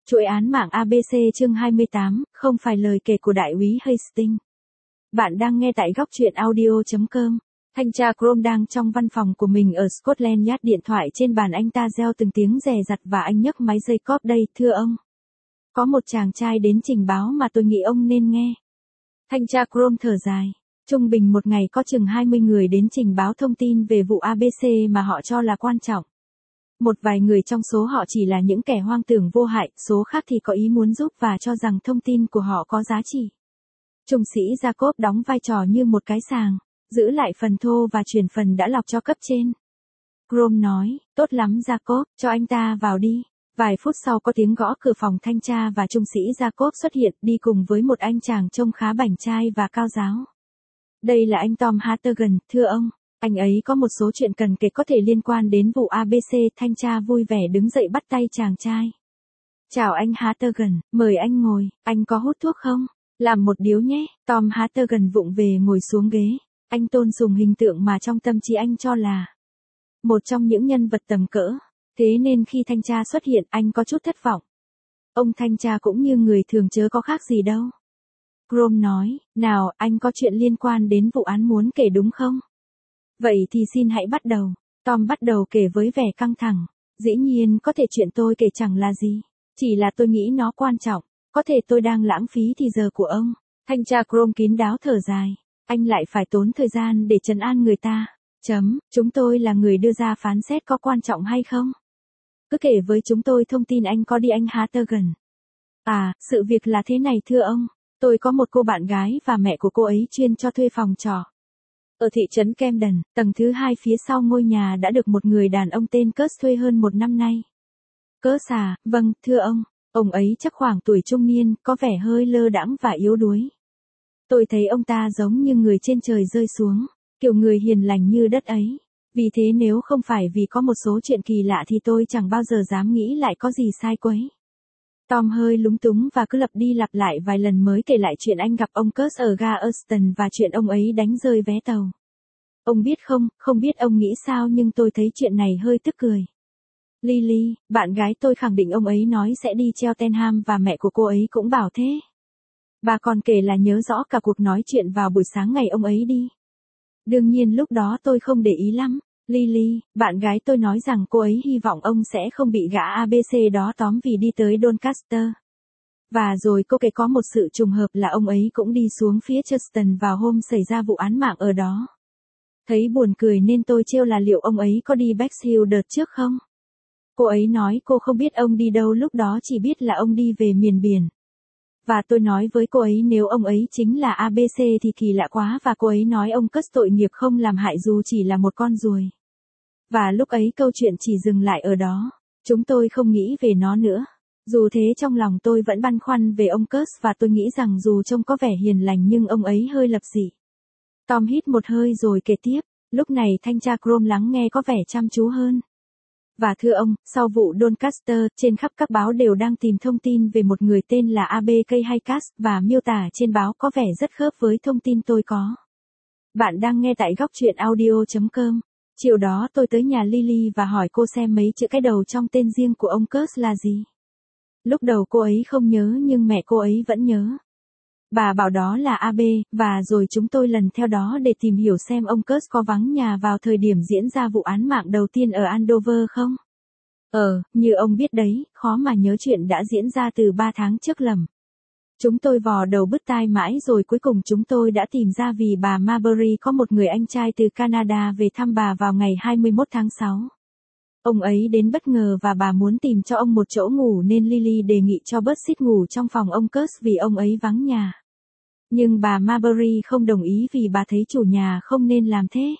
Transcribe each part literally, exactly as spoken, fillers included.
Chuỗi án mạng a bê xê chương hai mươi tám, không phải lời kể của đại úy Hastings. Bạn đang nghe tại góc truyện audio chấm com. Thanh tra Crome đang trong văn phòng của mình ở Scotland Yard, điện thoại trên bàn anh ta reo từng tiếng rè rặt và anh nhấc máy dây cóp. Đây, thưa ông. Có một chàng trai đến trình báo mà tôi nghĩ ông nên nghe. Thanh tra Crome thở dài. Trung bình một ngày có chừng hai mươi người đến trình báo thông tin về vụ a bê xê mà họ cho là quan trọng. Một vài người trong số họ chỉ là những kẻ hoang tưởng vô hại, số khác thì có ý muốn giúp và cho rằng thông tin của họ có giá trị. Trung sĩ Jacob đóng vai trò như một cái sàng, giữ lại phần thô và chuyển phần đã lọc cho cấp trên. Crome nói, tốt lắm Jacob, cho anh ta vào đi. Vài phút sau có tiếng gõ cửa phòng thanh tra và trung sĩ Jacob xuất hiện đi cùng với một anh chàng trông khá bảnh trai và cao giáo. Đây là anh Tom Hartigan, thưa ông. Anh ấy có một số chuyện cần kể có thể liên quan đến vụ a bê xê. Thanh tra vui vẻ đứng dậy bắt tay chàng trai. Chào anh Hartigan, mời anh ngồi, anh có hút thuốc không? Làm một điếu nhé. Tom Hartigan vụng về ngồi xuống ghế. Anh tôn sùng hình tượng mà trong tâm trí anh cho là một trong những nhân vật tầm cỡ. Thế nên khi thanh tra xuất hiện anh có chút thất vọng. Ông thanh tra cũng như người thường chớ có khác gì đâu. Crome nói, nào anh có chuyện liên quan đến vụ án muốn kể đúng không? Vậy thì xin hãy bắt đầu. Tom bắt đầu kể với vẻ căng thẳng. Dĩ nhiên có thể chuyện tôi kể chẳng là gì. Chỉ là tôi nghĩ nó quan trọng. Có thể tôi đang lãng phí thì giờ của ông. Thanh tra Crome kín đáo thở dài. Anh lại phải tốn thời gian để trấn an người ta. Chấm, chúng tôi là người đưa ra phán xét có quan trọng hay không? Cứ kể với chúng tôi thông tin anh có đi anh Hartigan. À, sự việc là thế này thưa ông. Tôi có một cô bạn gái và mẹ của cô ấy chuyên cho thuê phòng trọ. Ở thị trấn Camden, tầng thứ hai phía sau ngôi nhà đã được một người đàn ông tên Curtis thuê hơn một năm nay. Curtis à, vâng, thưa ông. Ông ấy chắc khoảng tuổi trung niên, có vẻ hơi lơ đãng và yếu đuối. Tôi thấy ông ta giống như người trên trời rơi xuống, kiểu người hiền lành như đất ấy. Vì thế nếu không phải vì có một số chuyện kỳ lạ thì tôi chẳng bao giờ dám nghĩ lại có gì sai quấy. Tom hơi lúng túng và cứ lặp đi lặp lại vài lần mới kể lại chuyện anh gặp ông Curtis ở ga Euston và chuyện ông ấy đánh rơi vé tàu. Ông biết không, không biết ông nghĩ sao nhưng tôi thấy chuyện này hơi tức cười. Lily, bạn gái tôi khẳng định ông ấy nói sẽ đi Cheltenham và mẹ của cô ấy cũng bảo thế. Bà còn kể là nhớ rõ cả cuộc nói chuyện vào buổi sáng ngày ông ấy đi. Đương nhiên lúc đó tôi không để ý lắm. Lily, bạn gái tôi nói rằng cô ấy hy vọng ông sẽ không bị gã a bê xê đó tóm vì đi tới Doncaster. Và rồi cô kể có một sự trùng hợp là ông ấy cũng đi xuống phía Churton vào hôm xảy ra vụ án mạng ở đó. Thấy buồn cười nên tôi trêu là liệu ông ấy có đi Bexhill đợt trước không? Cô ấy nói cô không biết ông đi đâu lúc đó, chỉ biết là ông đi về miền biển. Và tôi nói với cô ấy nếu ông ấy chính là a bê xê thì kỳ lạ quá, và cô ấy nói ông Curtis tội nghiệp không làm hại dù chỉ là một con ruồi. Và lúc ấy câu chuyện chỉ dừng lại ở đó. Chúng tôi không nghĩ về nó nữa. Dù thế trong lòng tôi vẫn băn khoăn về ông Curtis và tôi nghĩ rằng dù trông có vẻ hiền lành nhưng ông ấy hơi lập dị. Tom hít một hơi rồi kể tiếp. Lúc này thanh tra Crome lắng nghe có vẻ chăm chú hơn. Và thưa ông, sau vụ Doncaster, trên khắp các báo đều đang tìm thông tin về một người tên là a bê xê hay Cass, và miêu tả trên báo có vẻ rất khớp với thông tin tôi có. Bạn đang nghe tại góc truyện audio chấm com. Chiều đó tôi tới nhà Lily và hỏi cô xem mấy chữ cái đầu trong tên riêng của ông Curtis là gì. Lúc đầu cô ấy không nhớ nhưng mẹ cô ấy vẫn nhớ. Bà bảo đó là a bê, và rồi chúng tôi lần theo đó để tìm hiểu xem ông Curtis có vắng nhà vào thời điểm diễn ra vụ án mạng đầu tiên ở Andover không. Ờ, như ông biết đấy, khó mà nhớ chuyện đã diễn ra từ ba tháng trước lầm. Chúng tôi vò đầu bứt tai mãi rồi cuối cùng chúng tôi đã tìm ra vì bà Marbury có một người anh trai từ Canada về thăm bà vào ngày hai mươi mốt tháng sáu. Ông ấy đến bất ngờ và bà muốn tìm cho ông một chỗ ngủ nên Lily đề nghị cho Buzzit ngủ trong phòng ông Curtis vì ông ấy vắng nhà. Nhưng bà Marbury không đồng ý vì bà thấy chủ nhà không nên làm thế.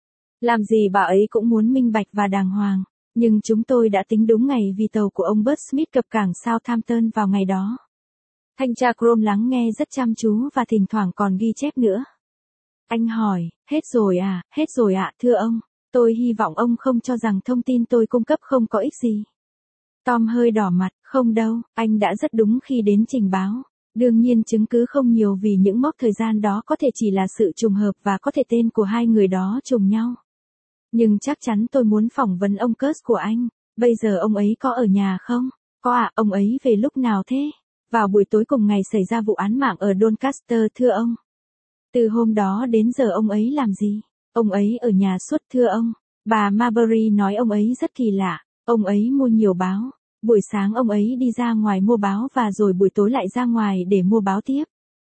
Làm gì bà ấy cũng muốn minh bạch và đàng hoàng. Nhưng chúng tôi đã tính đúng ngày vì tàu của ông Bert Smith cập cảng Southampton vào ngày đó. Thanh tra Crome lắng nghe rất chăm chú và thỉnh thoảng còn ghi chép nữa. Anh hỏi, hết rồi à, hết rồi ạ, thưa ông. Tôi hy vọng ông không cho rằng thông tin tôi cung cấp không có ích gì. Tom hơi đỏ mặt, không đâu, anh đã rất đúng khi đến trình báo. Đương nhiên chứng cứ không nhiều vì những mốc thời gian đó có thể chỉ là sự trùng hợp và có thể tên của hai người đó trùng nhau. Nhưng chắc chắn tôi muốn phỏng vấn ông Curtis của anh. Bây giờ ông ấy có ở nhà không? Có à, ông ấy về lúc nào thế? Vào buổi tối cùng ngày xảy ra vụ án mạng ở Doncaster thưa ông. Từ hôm đó đến giờ ông ấy làm gì? Ông ấy ở nhà suốt thưa ông. Bà Marbury nói ông ấy rất kỳ lạ. Ông ấy mua nhiều báo. Buổi sáng ông ấy đi ra ngoài mua báo và rồi buổi tối lại ra ngoài để mua báo tiếp.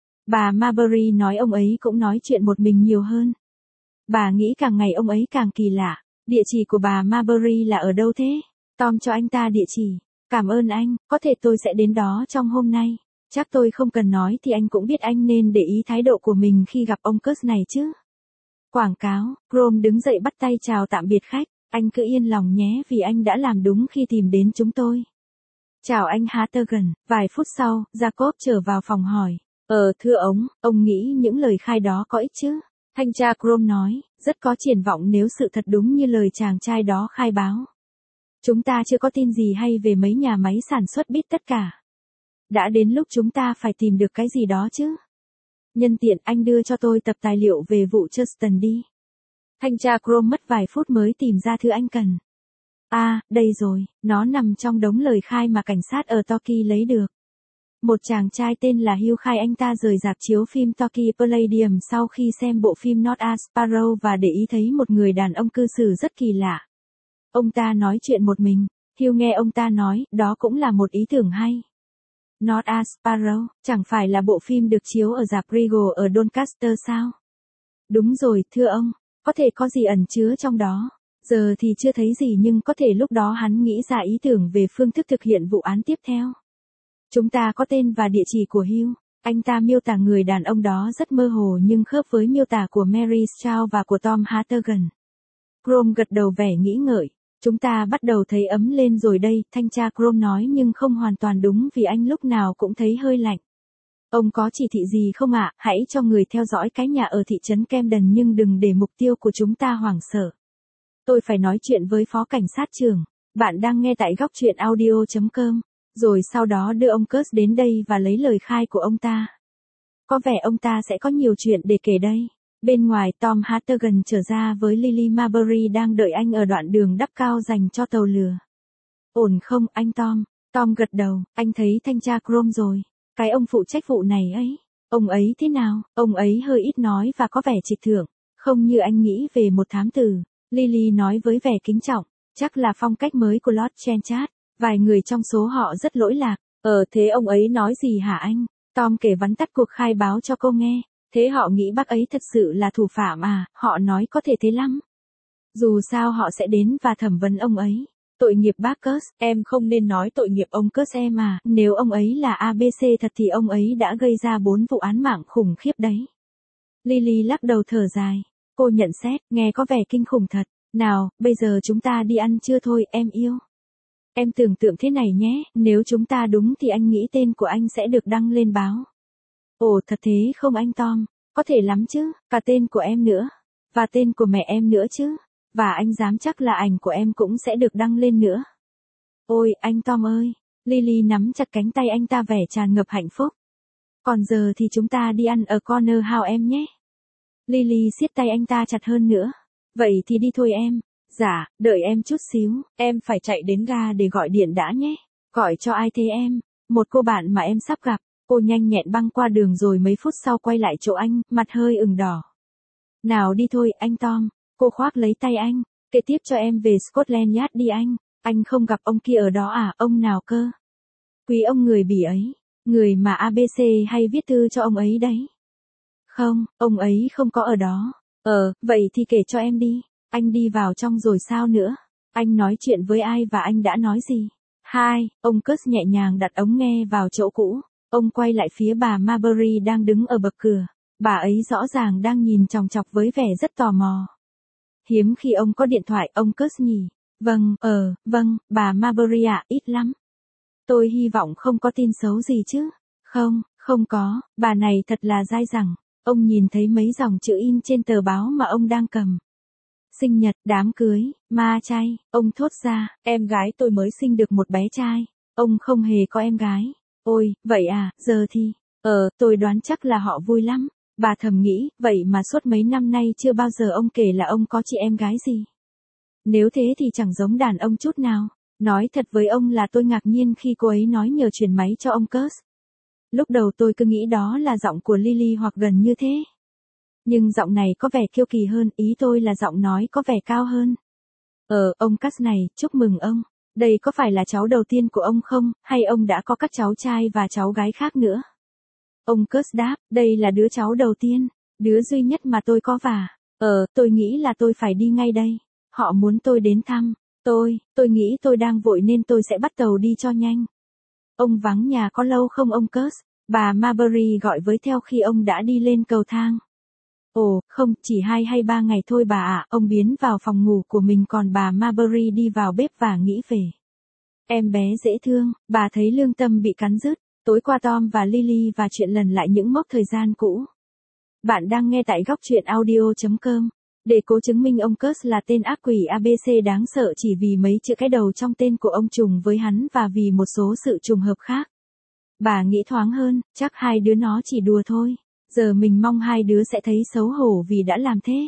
Bà Marbury nói ông ấy cũng nói chuyện một mình nhiều hơn. Bà nghĩ càng ngày ông ấy càng kỳ lạ. Địa chỉ của bà Marbury là ở đâu thế? Tom cho anh ta địa chỉ. Cảm ơn anh, có thể tôi sẽ đến đó trong hôm nay. Chắc tôi không cần nói thì anh cũng biết anh nên để ý thái độ của mình khi gặp ông Kurtz này chứ. Quảng cáo, Chrome đứng dậy bắt tay chào tạm biệt khách. Anh cứ yên lòng nhé vì anh đã làm đúng khi tìm đến chúng tôi. Chào anh Hartigan. Vài phút sau, Jacob trở vào phòng hỏi. Ờ thưa ông, ông nghĩ những lời khai đó có ích chứ? Thanh tra Chrome nói, rất có triển vọng nếu sự thật đúng như lời chàng trai đó khai báo. Chúng ta chưa có tin gì hay về mấy nhà máy sản xuất bít tất cả. Đã đến lúc chúng ta phải tìm được cái gì đó chứ. Nhân tiện anh đưa cho tôi tập tài liệu về vụ Churston đi. Thanh tra Chrome mất vài phút mới tìm ra thứ anh cần. À, đây rồi, nó nằm trong đống lời khai mà cảnh sát ở Torquay lấy được. Một chàng trai tên là Hugh khai anh ta rời rạp chiếu phim Torquay Palladium sau khi xem bộ phim Not a Sparrow và để ý thấy một người đàn ông cư xử rất kỳ lạ. Ông ta nói chuyện một mình. Hugh nghe ông ta nói, đó cũng là một ý tưởng hay. Not a Sparrow, chẳng phải là bộ phim được chiếu ở rạp Regal ở Doncaster sao? Đúng rồi, thưa ông, có thể có gì ẩn chứa trong đó. Giờ thì chưa thấy gì nhưng có thể lúc đó hắn nghĩ ra ý tưởng về phương thức thực hiện vụ án tiếp theo. Chúng ta có tên và địa chỉ của Hugh. Anh ta miêu tả người đàn ông đó rất mơ hồ nhưng khớp với miêu tả của Mary Stroud và của Tom Hartigan. Chrome gật đầu vẻ nghĩ ngợi. Chúng ta bắt đầu thấy ấm lên rồi đây, thanh tra Chrome nói nhưng không hoàn toàn đúng vì anh lúc nào cũng thấy hơi lạnh. Ông có chỉ thị gì không ạ? Hãy cho người theo dõi cái nhà ở thị trấn Camden nhưng đừng để mục tiêu của chúng ta hoảng sợ. Tôi phải nói chuyện với phó cảnh sát trưởng. Bạn đang nghe tại góc truyện audio chấm com. Rồi sau đó đưa ông Kurtz đến đây và lấy lời khai của ông ta. Có vẻ ông ta sẽ có nhiều chuyện để kể đây. Bên ngoài Tom Hartigan trở ra với Lily Marbury đang đợi anh ở đoạn đường đắp cao dành cho tàu lửa. Ổn không anh Tom? Tom gật đầu, anh thấy thanh tra Chrome rồi. Cái ông phụ trách vụ này ấy. Ông ấy thế nào? Ông ấy hơi ít nói và có vẻ trịch thượng. Không như anh nghĩ về một thám tử. Lily nói với vẻ kính trọng. Chắc là phong cách mới của Lord Trenchard. Vài người trong số họ rất lỗi lạc. Ờ thế ông ấy nói gì hả anh? Tom kể vắn tắt cuộc khai báo cho cô nghe. Thế họ nghĩ bác ấy thật sự là thủ phạm à? Họ nói có thể thế lắm. Dù sao họ sẽ đến và thẩm vấn ông ấy. Tội nghiệp bác Kurtz, em không nên nói tội nghiệp ông Kurtz em à. Nếu ông ấy là a bê xê thật thì ông ấy đã gây ra bốn vụ án mạng khủng khiếp đấy. Lily lắc đầu thở dài. Cô nhận xét, nghe có vẻ kinh khủng thật. Nào, bây giờ chúng ta đi ăn trưa thôi, em yêu. Em tưởng tượng thế này nhé, nếu chúng ta đúng thì anh nghĩ tên của anh sẽ được đăng lên báo. Ồ thật thế không anh Tom? Có thể lắm chứ, cả tên của em nữa. Và tên của mẹ em nữa chứ. Và anh dám chắc là ảnh của em cũng sẽ được đăng lên nữa. Ôi, anh Tom ơi. Lily nắm chặt cánh tay anh ta vẻ tràn ngập hạnh phúc. Còn giờ thì chúng ta đi ăn ở Corner House em nhé. Lily siết tay anh ta chặt hơn nữa. Vậy thì đi thôi em. Dạ, đợi em chút xíu, em phải chạy đến ga để gọi điện đã nhé. Gọi cho ai thế em? Một cô bạn mà em sắp gặp. Cô nhanh nhẹn băng qua đường rồi mấy phút sau quay lại chỗ anh, mặt hơi ửng đỏ. Nào đi thôi, anh Tom. Cô khoác lấy tay anh. Kể tiếp cho em về Scotland Yard đi anh. Anh không gặp ông kia ở đó à, ông nào cơ? Quý ông người Bỉ ấy. Người mà a bê xê hay viết thư cho ông ấy đấy. Không, ông ấy không có ở đó. Ờ, vậy thì kể cho em đi. Anh đi vào trong rồi sao nữa? Anh nói chuyện với ai và anh đã nói gì? Hai, ông Kurtz nhẹ nhàng đặt ống nghe vào chỗ cũ. Ông quay lại phía bà Marbury đang đứng ở bậc cửa. Bà ấy rõ ràng đang nhìn chòng chọc với vẻ rất tò mò. Hiếm khi ông có điện thoại, ông Kurtz nhỉ? Vâng, ờ, vâng, bà Marbury ạ, ít lắm. Tôi hy vọng không có tin xấu gì chứ? Không, không có, bà này thật là dai dẳng. Ông nhìn thấy mấy dòng chữ in trên tờ báo mà ông đang cầm. Sinh nhật, đám cưới, ma chay, ông thốt ra, em gái tôi mới sinh được một bé trai. Ông không hề có em gái. Ôi, vậy à, giờ thì, ờ, tôi đoán chắc là họ vui lắm. Bà thầm nghĩ, vậy mà suốt mấy năm nay chưa bao giờ ông kể là ông có chị em gái gì. Nếu thế thì chẳng giống đàn ông chút nào. Nói thật với ông là tôi ngạc nhiên khi cô ấy nói nhờ chuyển máy cho ông Kurt. Lúc đầu tôi cứ nghĩ đó là giọng của Lily hoặc gần như thế. Nhưng giọng này có vẻ kiêu kỳ hơn, ý tôi là giọng nói có vẻ cao hơn. Ờ, ông Kurt này, chúc mừng ông. Đây có phải là cháu đầu tiên của ông không, hay ông đã có các cháu trai và cháu gái khác nữa? Ông Kurt đáp, đây là đứa cháu đầu tiên, đứa duy nhất mà tôi có và, ờ, tôi nghĩ là tôi phải đi ngay đây. Họ muốn tôi đến thăm. Tôi, tôi nghĩ tôi đang vội nên tôi sẽ bắt tàu đi cho nhanh. Ông vắng nhà có lâu không ông Kurt? Bà Marbury gọi với theo khi ông đã đi lên cầu thang. Ồ, không, chỉ hai hay ba ngày thôi bà ạ. Ông biến vào phòng ngủ của mình còn bà Marbury đi vào bếp và nghĩ về. Em bé dễ thương, bà thấy lương tâm bị cắn rứt. Tối qua Tom và Lily và chuyện lần lại những mốc thời gian cũ. Bạn đang nghe tại góc truyện audio chấm com. Để cố chứng minh ông Kurt là tên ác quỷ a bê xê đáng sợ chỉ vì mấy chữ cái đầu trong tên của ông trùng với hắn và vì một số sự trùng hợp khác. Bà nghĩ thoáng hơn, chắc hai đứa nó chỉ đùa thôi. Giờ mình mong hai đứa sẽ thấy xấu hổ vì đã làm thế.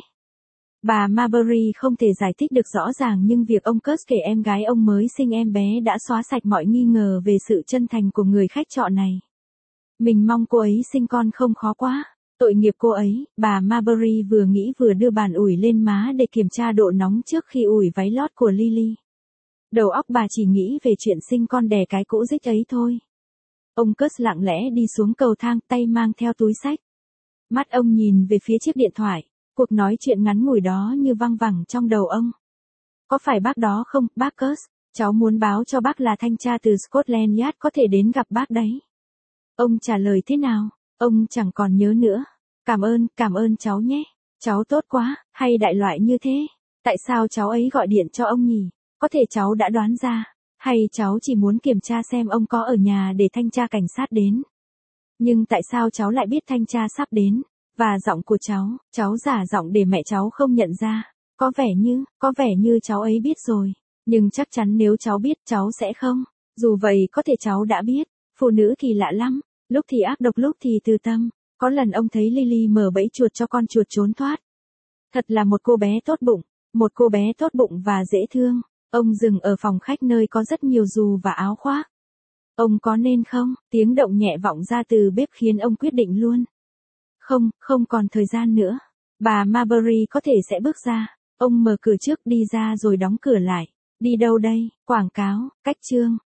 Bà Marbury không thể giải thích được rõ ràng nhưng việc ông Kurt kể em gái ông mới sinh em bé đã xóa sạch mọi nghi ngờ về sự chân thành của người khách trọ này. Mình mong cô ấy sinh con không khó quá. Tội nghiệp cô ấy, bà Marbury vừa nghĩ vừa đưa bàn ủi lên má để kiểm tra độ nóng trước khi ủi váy lót của Lily. Đầu óc bà chỉ nghĩ về chuyện sinh con đẻ cái cũ rích ấy thôi. Ông Kurt lặng lẽ đi xuống cầu thang, tay mang theo túi xách. Mắt ông nhìn về phía chiếc điện thoại, cuộc nói chuyện ngắn ngủi đó như văng vẳng trong đầu ông. Có phải bác đó không, bác Kurt? Cháu muốn báo cho bác là thanh tra từ Scotland Yard có thể đến gặp bác đấy. Ông trả lời thế nào? Ông chẳng còn nhớ nữa. Cảm ơn, cảm ơn cháu nhé. Cháu tốt quá, hay đại loại như thế. Tại sao cháu ấy gọi điện cho ông nhỉ? Có thể cháu đã đoán ra. Hay cháu chỉ muốn kiểm tra xem ông có ở nhà để thanh tra cảnh sát đến. Nhưng tại sao cháu lại biết thanh tra sắp đến? Và giọng của cháu, cháu giả giọng để mẹ cháu không nhận ra. Có vẻ như, có vẻ như cháu ấy biết rồi. Nhưng chắc chắn nếu cháu biết cháu sẽ không. Dù vậy có thể cháu đã biết. Phụ nữ kỳ lạ lắm. Lúc thì ác độc lúc thì từ tâm. Có lần ông thấy Lily mở bẫy chuột cho con chuột trốn thoát. Thật là một cô bé tốt bụng. Một cô bé tốt bụng và dễ thương. Ông dừng ở phòng khách nơi có rất nhiều dù và áo khoác. Ông có nên không? Tiếng động nhẹ vọng ra từ bếp khiến ông quyết định luôn. Không, không còn thời gian nữa. Bà Marbury có thể sẽ bước ra. Ông mở cửa trước đi ra rồi đóng cửa lại. Đi đâu đây? Quảng cáo, cách chương.